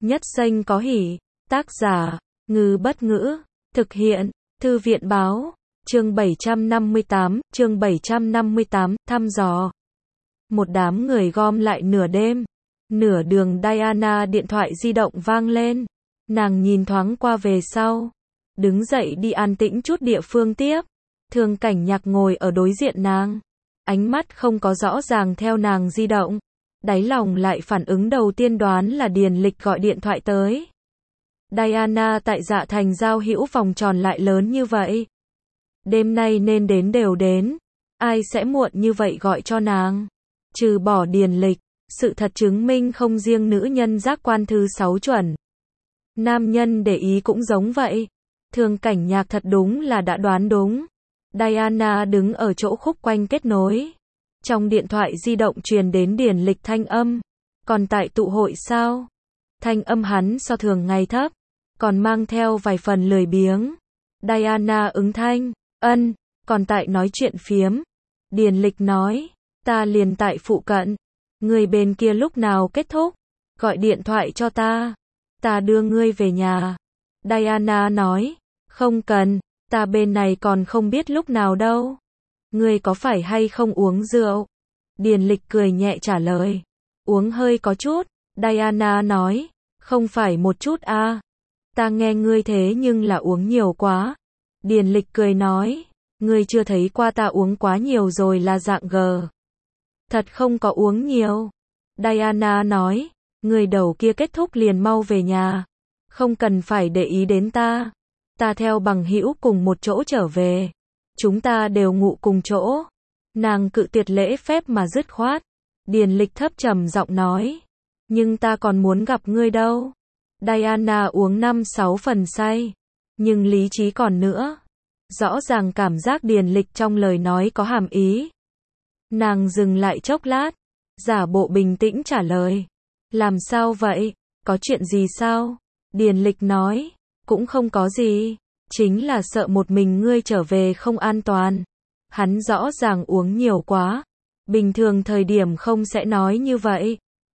Nhất xanh có hỉ. Tác giả, Ngư Bất Ngữ. Thực hiện, Thư viện Báo. Chương 758, thăm dò. Một đám người gom lại nửa đêm. Nửa đường Diana điện thoại di động vang lên. Nàng nhìn thoáng qua về sau. Đứng dậy đi an tĩnh chút địa phương tiếp. Thường Cảnh Nhạc ngồi ở đối diện nàng. Ánh mắt không có rõ ràng theo nàng di động. Đáy lòng lại phản ứng đầu tiên đoán là Điền Lịch gọi điện thoại tới. Diana tại Dạ Thành giao hữu vòng tròn lại lớn như vậy. Đêm nay nên đến đều đến. Ai sẽ muộn như vậy gọi cho nàng? Trừ bỏ Điền Lịch, sự thật chứng minh không riêng nữ nhân giác quan thứ 6 chuẩn. Nam nhân để ý cũng giống vậy. Thường Cảnh Nhạc thật đúng là đã đoán đúng. Diana đứng ở chỗ khúc quanh kết nối. Trong điện thoại di động truyền đến Điền Lịch thanh âm. Còn tại tụ hội sao? Thanh âm hắn so thường ngày thấp, còn mang theo vài phần lười biếng. Diana ứng thanh, ân, còn tại nói chuyện phiếm. Điền Lịch nói, ta liền tại phụ cận. Người bên kia lúc nào kết thúc? Gọi điện thoại cho ta đưa ngươi về nhà. Diana nói, không cần, ta bên này còn không biết lúc nào đâu. Ngươi có phải hay không uống rượu? Điền Lịch cười nhẹ trả lời, uống hơi có chút. Diana nói, không phải một chút à. Ta nghe ngươi thế nhưng là uống nhiều quá. Điền Lịch cười nói, ngươi chưa thấy qua ta uống quá nhiều rồi là dạng gờ. Thật không có uống nhiều. Diana nói, người đầu kia kết thúc liền mau về nhà. Không cần phải để ý đến ta. Ta theo bằng hữu cùng một chỗ trở về. Chúng ta đều ngủ cùng chỗ. Nàng cự tuyệt lễ phép mà dứt khoát. Điền Lịch thấp trầm giọng nói, nhưng ta còn muốn gặp ngươi đâu. Diana uống 5-6 phần say, nhưng lý trí còn nữa. Rõ ràng cảm giác Điền Lịch trong lời nói có hàm ý. Nàng dừng lại chốc lát, giả bộ bình tĩnh trả lời, làm sao vậy, có chuyện gì sao? Điền Lịch nói, cũng không có gì, chính là sợ một mình ngươi trở về không an toàn. Hắn rõ ràng uống nhiều quá, bình thường thời điểm không sẽ nói như vậy.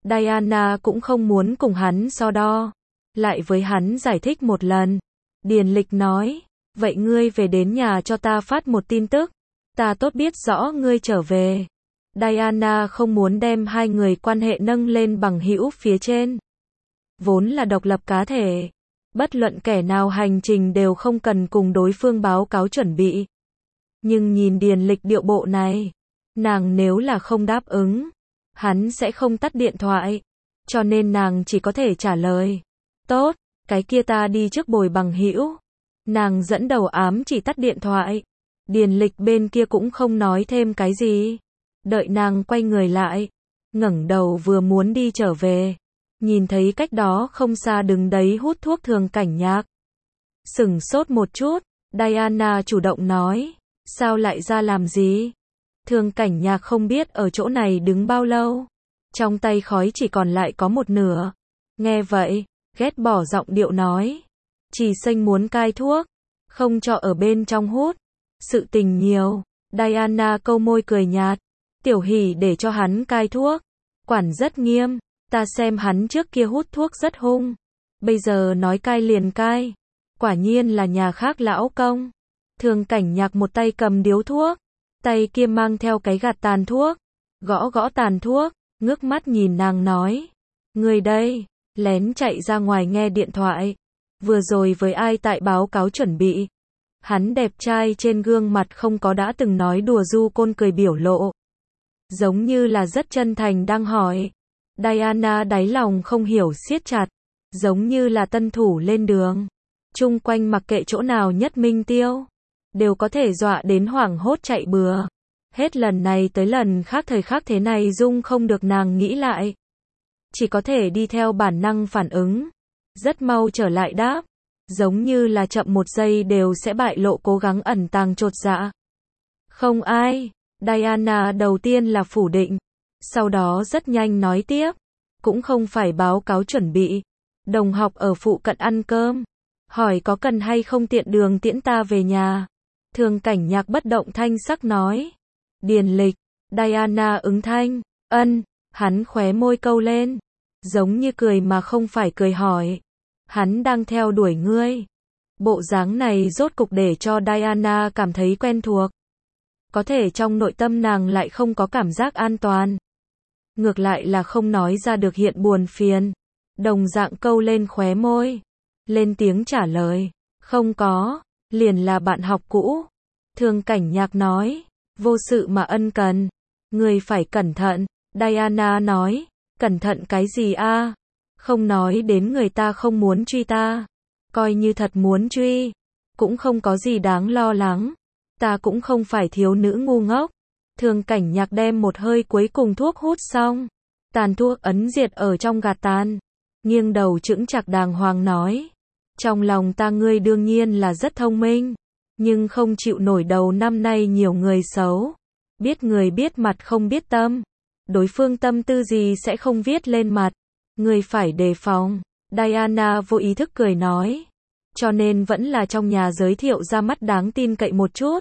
Diana cũng không muốn cùng hắn so đo, lại với hắn giải thích một lần. Điền Lịch nói, vậy ngươi về đến nhà cho ta phát một tin tức, ta tốt biết rõ ngươi trở về. Diana không muốn đem hai người quan hệ nâng lên bằng hữu phía trên. Vốn là độc lập cá thể, bất luận kẻ nào hành trình đều không cần cùng đối phương báo cáo chuẩn bị. Nhưng nhìn Điền Lịch điệu bộ này, nàng nếu là không đáp ứng, hắn sẽ không tắt điện thoại, cho nên nàng chỉ có thể trả lời, tốt, cái kia ta đi trước bồi bằng hữu. Nàng dẫn đầu ám chỉ tắt điện thoại. Điền Lịch bên kia cũng không nói thêm cái gì. Đợi nàng quay người lại, ngẩng đầu vừa muốn đi trở về, nhìn thấy cách đó không xa đứng đấy hút thuốc Thường Cảnh Nhạc. Sửng sốt một chút, Diana chủ động nói, sao lại ra làm gì? Thường Cảnh Nhạc không biết ở chỗ này đứng bao lâu, trong tay khói chỉ còn lại có một nửa. Nghe vậy, ghét bỏ giọng điệu nói, chỉ xanh muốn cai thuốc, không cho ở bên trong hút. Sự tình nhiều. Diana câu môi cười nhạt, Tiểu Hỷ để cho hắn cai thuốc, quản rất nghiêm, ta xem hắn trước kia hút thuốc rất hung, bây giờ nói cai liền cai, quả nhiên là nhà khác lão công. Thường Cảnh Nhạc một tay cầm điếu thuốc, tay kia mang theo cái gạt tàn thuốc, gõ gõ tàn thuốc, ngước mắt nhìn nàng nói, người đây, lén chạy ra ngoài nghe điện thoại, vừa rồi với ai tại báo cáo chuẩn bị. Hắn đẹp trai trên gương mặt không có đã từng nói đùa du côn cười biểu lộ, giống như là rất chân thành đang hỏi. Diana đáy lòng không hiểu siết chặt, giống như là tân thủ lên đường, chung quanh mặc kệ chỗ nào nhất minh tiêu, đều có thể dọa đến hoảng hốt chạy bừa. Hết lần này tới lần khác thời khắc thế này dung không được nàng nghĩ lại, chỉ có thể đi theo bản năng phản ứng, rất mau trở lại đáp, giống như là chậm một giây đều sẽ bại lộ cố gắng ẩn tàng chột dạ. Không ai. Diana đầu tiên là phủ định, sau đó rất nhanh nói tiếp, cũng không phải báo cáo chuẩn bị, đồng học ở phụ cận ăn cơm, hỏi có cần hay không tiện đường tiễn ta về nhà. Thường Cảnh Nhạc bất động thanh sắc nói, Điền Lịch. Diana ứng thanh, ân, hắn khóe môi câu lên, giống như cười mà không phải cười hỏi. Hắn đang theo đuổi ngươi. Bộ dáng này rốt cục để cho Diana cảm thấy quen thuộc. Có thể trong nội tâm nàng lại không có cảm giác an toàn. Ngược lại là không nói ra được hiện buồn phiền. Đồng dạng câu lên khóe môi. Lên tiếng trả lời. Không có, liền là bạn học cũ. Thương Cảnh Nhạc nói. Vô sự mà ân cần. Ngươi phải cẩn thận. Diana nói. Cẩn thận cái gì a? Không nói đến người ta không muốn truy ta. Coi như thật muốn truy. Cũng không có gì đáng lo lắng. Ta cũng không phải thiếu nữ ngu ngốc. Thương Cảnh Nhạc đem một hơi cuối cùng thuốc hút xong. Tàn thuốc ấn diệt ở trong gạt tàn. Nghiêng đầu chững chạc đàng hoàng nói. Trong lòng ta ngươi đương nhiên là rất thông minh. Nhưng không chịu nổi đầu năm nay nhiều người xấu. Biết người biết mặt không biết tâm. Đối phương tâm tư gì sẽ không viết lên mặt. Ngươi phải đề phòng. Diana vô ý thức cười nói. Cho nên vẫn là trong nhà giới thiệu ra mắt đáng tin cậy một chút.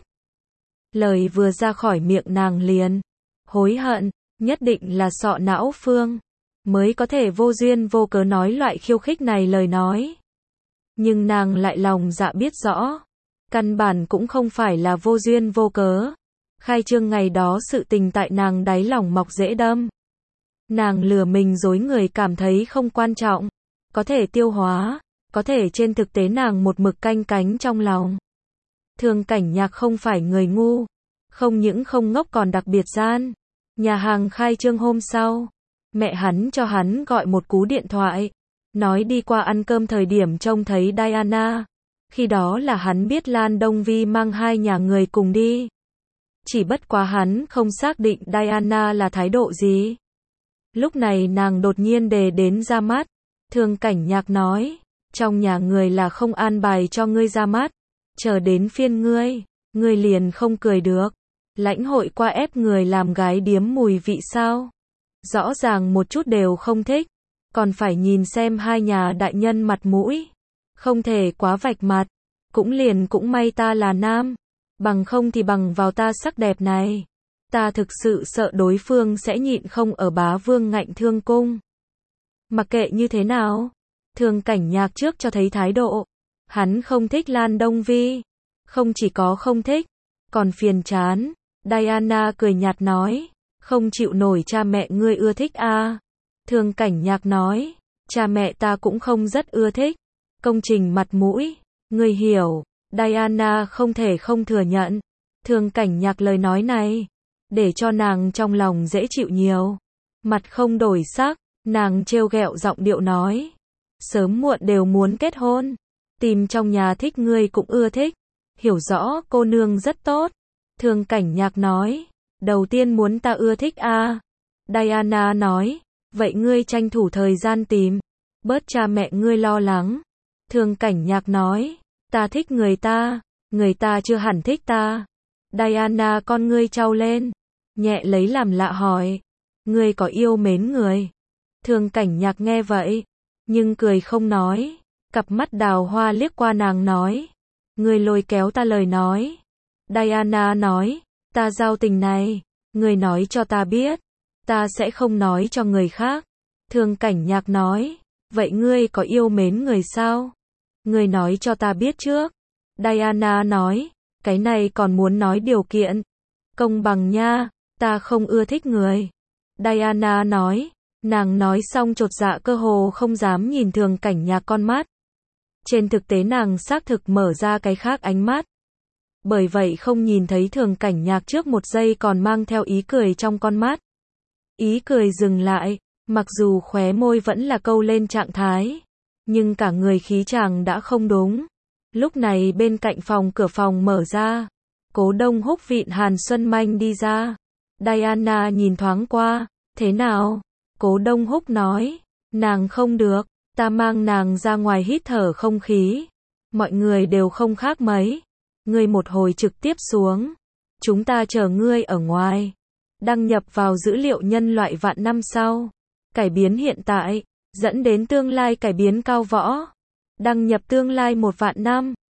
Lời vừa ra khỏi miệng nàng liền. Hối hận, nhất định là sọ não Phương. Mới có thể vô duyên vô cớ nói loại khiêu khích này lời nói. Nhưng nàng lại lòng dạ biết rõ. Căn bản cũng không phải là vô duyên vô cớ. Khai trương ngày đó sự tình tại nàng đáy lòng mọc dễ đâm. Nàng lừa mình dối người cảm thấy không quan trọng. Có thể tiêu hóa. Có thể trên thực tế nàng một mực canh cánh trong lòng. Thương Cảnh Nhạc không phải người ngu. Không những không ngốc còn đặc biệt gian. Nhà hàng khai trương hôm sau. Mẹ hắn cho hắn gọi một cú điện thoại. Nói đi qua ăn cơm thời điểm trông thấy Diana. Khi đó là hắn biết Lan Đông Vi mang hai nhà người cùng đi. Chỉ bất quá hắn không xác định Diana là thái độ gì. Lúc này nàng đột nhiên đề đến ra mắt. Thương Cảnh Nhạc nói. Trong nhà người là không an bài cho ngươi ra mắt. Chờ đến phiên ngươi. Ngươi liền không cười được. Lãnh hội qua ép người làm gái điếm mùi vị sao. Rõ ràng một chút đều không thích. Còn phải nhìn xem hai nhà đại nhân mặt mũi. Không thể quá vạch mặt. Cũng may ta là nam. Bằng không thì bằng vào ta sắc đẹp này. Ta thực sự sợ đối phương sẽ nhịn không ở Bá Vương Ngạnh Thương Cung. Mặc kệ như thế nào. Thương Cảnh Nhạc trước cho thấy thái độ. Hắn không thích Lan Đông Vi. Không chỉ có không thích. Còn phiền chán. Diana cười nhạt nói. Không chịu nổi cha mẹ ngươi ưa thích a. Thương Cảnh Nhạc nói. Cha mẹ ta cũng không rất ưa thích. Công trình mặt mũi. Ngươi hiểu. Diana không thể không thừa nhận. Thương Cảnh Nhạc lời nói này. Để cho nàng trong lòng dễ chịu nhiều. Mặt không đổi sắc. Nàng trêu ghẹo giọng điệu nói. Sớm muộn đều muốn kết hôn. Tìm trong nhà thích ngươi cũng ưa thích. Hiểu rõ cô nương rất tốt. Thương Cảnh Nhạc nói. Đầu tiên muốn ta ưa thích a. Diana nói. Vậy ngươi tranh thủ thời gian tìm. Bớt cha mẹ ngươi lo lắng. Thương Cảnh Nhạc nói. Ta thích người ta. Người ta chưa hẳn thích ta. Diana con ngươi trao lên. Nhẹ lấy làm lạ hỏi. Ngươi có yêu mến người? Thương Cảnh Nhạc nghe vậy. Nhưng cười không nói. Cặp mắt đào hoa liếc qua nàng nói. Ngươi lôi kéo ta lời nói. Diana nói. Ta giao tình này. Ngươi nói cho ta biết. Ta sẽ không nói cho người khác. Thương Cảnh Nhạc nói. Vậy ngươi có yêu mến người sao? Ngươi nói cho ta biết trước. Diana nói. Cái này còn muốn nói điều kiện. Công bằng nha. Ta không ưa thích người. Diana nói. Nàng nói xong chột dạ cơ hồ không dám nhìn Thương Cảnh Nhạc con mắt. Trên thực tế nàng xác thực mở ra cái khác ánh mắt. Bởi vậy không nhìn thấy Thương Cảnh Nhạc trước một giây còn mang theo ý cười trong con mắt. Ý cười dừng lại, mặc dù khóe môi vẫn là câu lên trạng thái. Nhưng cả người khí chàng đã không đúng. Lúc này bên cạnh cửa phòng mở ra. Cố Đông Húc vịn Hàn Xuân Manh đi ra. Diana nhìn thoáng qua. Thế nào? Cố Đông Húc nói. Nàng không được. Ta mang nàng ra ngoài hít thở không khí. Mọi người đều không khác mấy. Ngươi một hồi trực tiếp xuống. Chúng ta chờ ngươi ở ngoài. Đăng nhập vào dữ liệu nhân loại vạn năm sau. Cải biến hiện tại. Dẫn đến tương lai cải biến cao võ. Đăng nhập tương lai 1 vạn năm.